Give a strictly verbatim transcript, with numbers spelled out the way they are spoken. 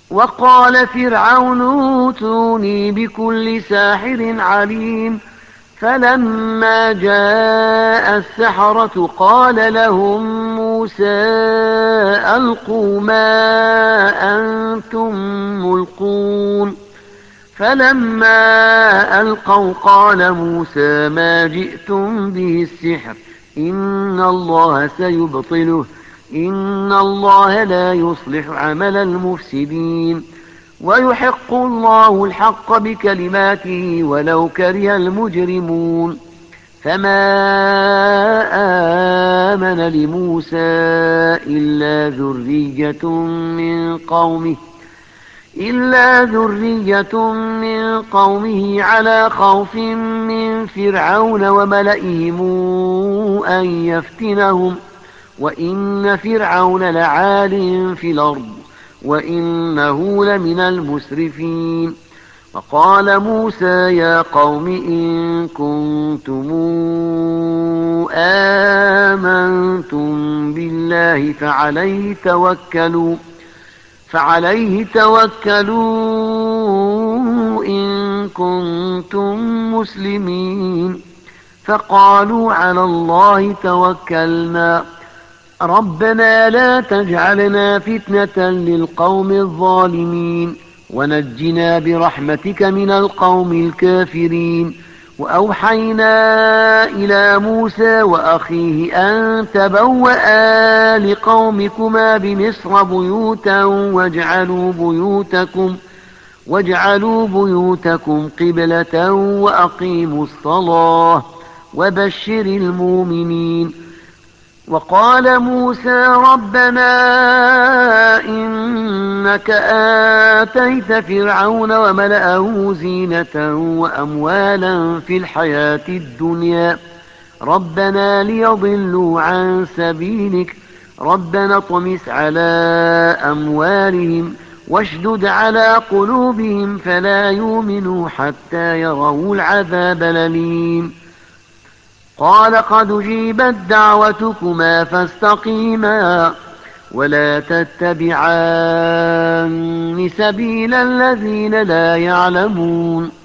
وقال فرعون اوتوني بكل ساحر عليم. فلما جاء السحرة قال لهم موسى ألقوا ما أنتم ملقون. فلما ألقوا قال موسى ما جئتم به السحر إن الله سيبطله إن الله لا يصلح عمل المفسدين ويحق الله الحق بكلماته ولو كره المجرمون. فما آمن لموسى إلا ذرية من قومه إلا ذرية من قومه على خوف من فرعون وملئهم أن يفتنهم وإن فرعون لعال في الأرض وإنه لمن المسرفين. وقال موسى يا قوم إن كنتم آمنتم بالله فعليه توكلوا فعليه توكلوا إن كنتم مسلمين. فقالوا على الله توكلنا ربنا لا تجعلنا فتنة للقوم الظالمين ونجنا برحمتك من القوم الكافرين. وأوحينا إلى موسى وأخيه أن تبوأ لقومكما بمصر بيوتا واجعلوا بيوتكم واجعلوا بيوتكم قبلة وأقيموا الصلاة وبشر المؤمنين. وقال موسى ربنا إنك آتيت فرعون وملأه زينة وأموالا في الحياة الدنيا ربنا ليضلوا عن سبيلك ربنا اطمس على أموالهم واشدد على قلوبهم فلا يؤمنوا حتى يروا العذاب الأليم. قال قد أجيبت دعوتكما فاستقيما ولا تتبعان سبيل الذين لا يعلمون.